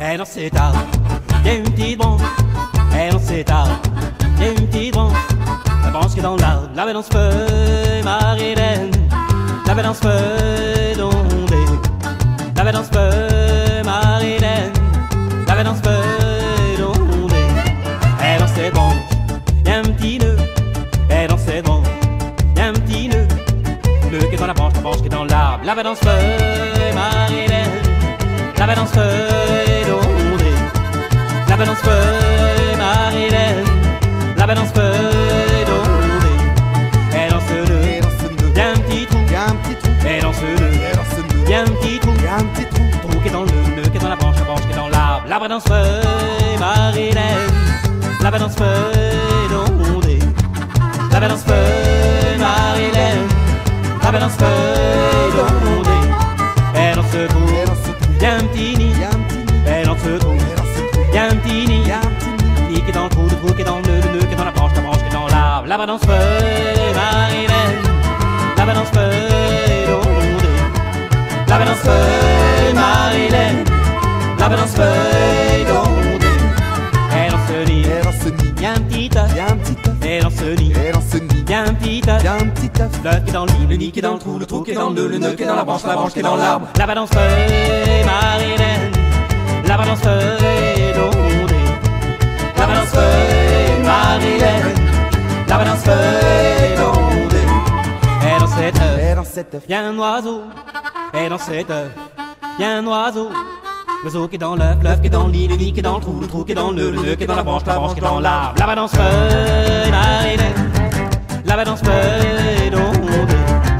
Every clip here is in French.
Et dans cet arbre, il y a une petite branche. Et dans cet arbre, il y a une petite branche. La branche qui est dans l'arbre, la balance feuille, Marie-Hélène. La balance feuille d'ondée. La balance feuille, Marie-Hélène. La balance feuille d'ondée. Et dans cette branche, il y a un petit nœud. Et dans cette branche, il y a un petit nœud. Le nœud qui est dans la branche qui est dans l'arbre. La balance feuille, Marie-Hélène. La balance feuille d'ondée. La balance feuille, Marie-Hélène. La balance feuille d'ondée. Et dans ce nœud, y'a un petit trou. Et dans ce nœud, y'a un petit trou. Trou qui est dans le nœud qui est dans la branche qui est dans l'arbre. La balance feuille, Marie-Hélène. La balance feuille d'ondée. La balance feuille, Marie-Hélène. La balance feuille d'ondée. Et dans ce trou, y'a un petit nid. Et dans ce trou, y'a un petit nid. Nid qui est dans le trou qui est dans le nœud qui est dans la branche qui est dans l'arbre. La balance feuille, Marie-Hélène. La balance feuille d'ondée. La balance feuille, Marie-Hélène. La balance feuille d'ondée. Et dans ce nid, y'a un petit œuf. Et dans ce nid, y'a un petit œuf. L'œuf qui est dans le nid, le nid qui est dans le trou qui est dans le nœud qui est dans la branche qui est dans l'arbre. La balance feuille, Marie-Hélène. La balance feuille d'ondée. La balance feuille, Marie-Hélène. La balance feuille d'ondée. Et dans cet œuf, y'a un oiseau. Et dans cet œuf, y'a un oiseau. L'oiseau qui est dans l'œuf, l'œuf qui est dans le nid qui est dans le trou qui est dans le nœud qui est dans la branche qui est dans l'arbre. La balance feuille, Marie-Hélène. La balance feuille d'ondée.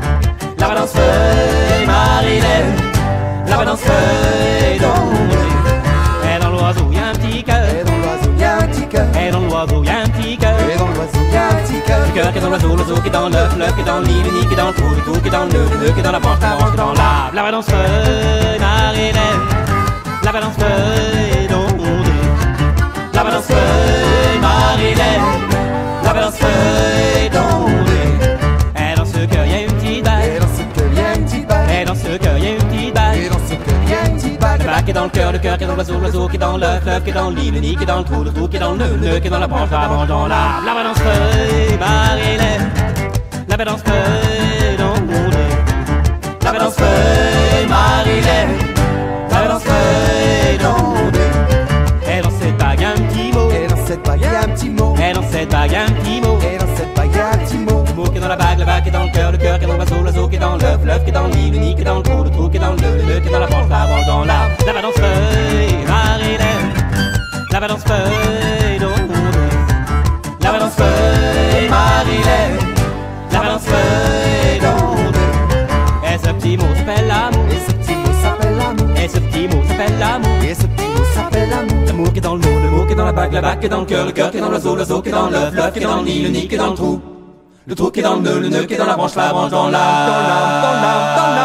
La balance feuille, Marie-Hélène. La balance feuille d'ondée. Et dans l'oiseau, y'a un petit cœur. Et dans l'oiseau, y'a un petit cœur. Et dans l'oiseau, y'a un petit cœur. Et dans l'oiseau, y'a un petit cœur. Le cœur qui est dans l'oiseau, l'oiseau qui est dans l'œuf, l'œuf qui est dans le nid qui est dans le trou qui est dans le nœud qui est dans la branche qui est dans l'arbre. La balance feuille, Marie-Hélène. La balance feuille d'ondée. La balance feuille, Marie-Hélène. La balance feuille d'ondée. Et dans ce cœur, y'a une petite balle. Et dans ce cœur, y'a une petite balle. Et dans ce cœur, y'a une petite balle. Et dans ce cœur, y'a une petite balle. Le bac est dans le cœur qui est dans l'oiseau, l'oiseau qui est dans l'œuf, l'œuf qui est dans le nid qui est dans le trou qui est dans le nœud qui est dans la branche dans l'arbre. La balance feuille, Marie-Hélène. La balance feuille d'ondée. La balance feuille, Marie-Hélène. La balance feuille d'ondée. Et dans cette bague y'a un petit mot. Et dans cette bague y'a un petit mot. Et dans cette bague y'a un petit mot. Et dans cette bague y'a un petit mot. Le mot qui est dans la bague qui est dans le cœur qui est dans l'oiseau, l'oiseau qui est dans l'œuf, l'œuf qui est dans le nid qui est dans le trou qui est dans le nœud qui est dans la branche dans l'arbre. La balance feuille, Marie-Hélène. La balance feuille d'ondée. La balance feuille, Marie-Hélène. La balance feuille d'ondée. Et ce petit mot s'appelle l'amour. Et ce petit mot s'appelle l'amour. Et ce petit mot s'appelle l'amour. Et ce petit mot s'appelle l'amour. L'amour qui est dans le mot, le mot qui est dans la bague qui est dans le cœur qui est dans l'oiseau, l'oiseau qui est dans l'œuf, l'œuf qui est dans le nid qui est dans le trou qui est dans le nœud qui est dans la branche dans l'arbre.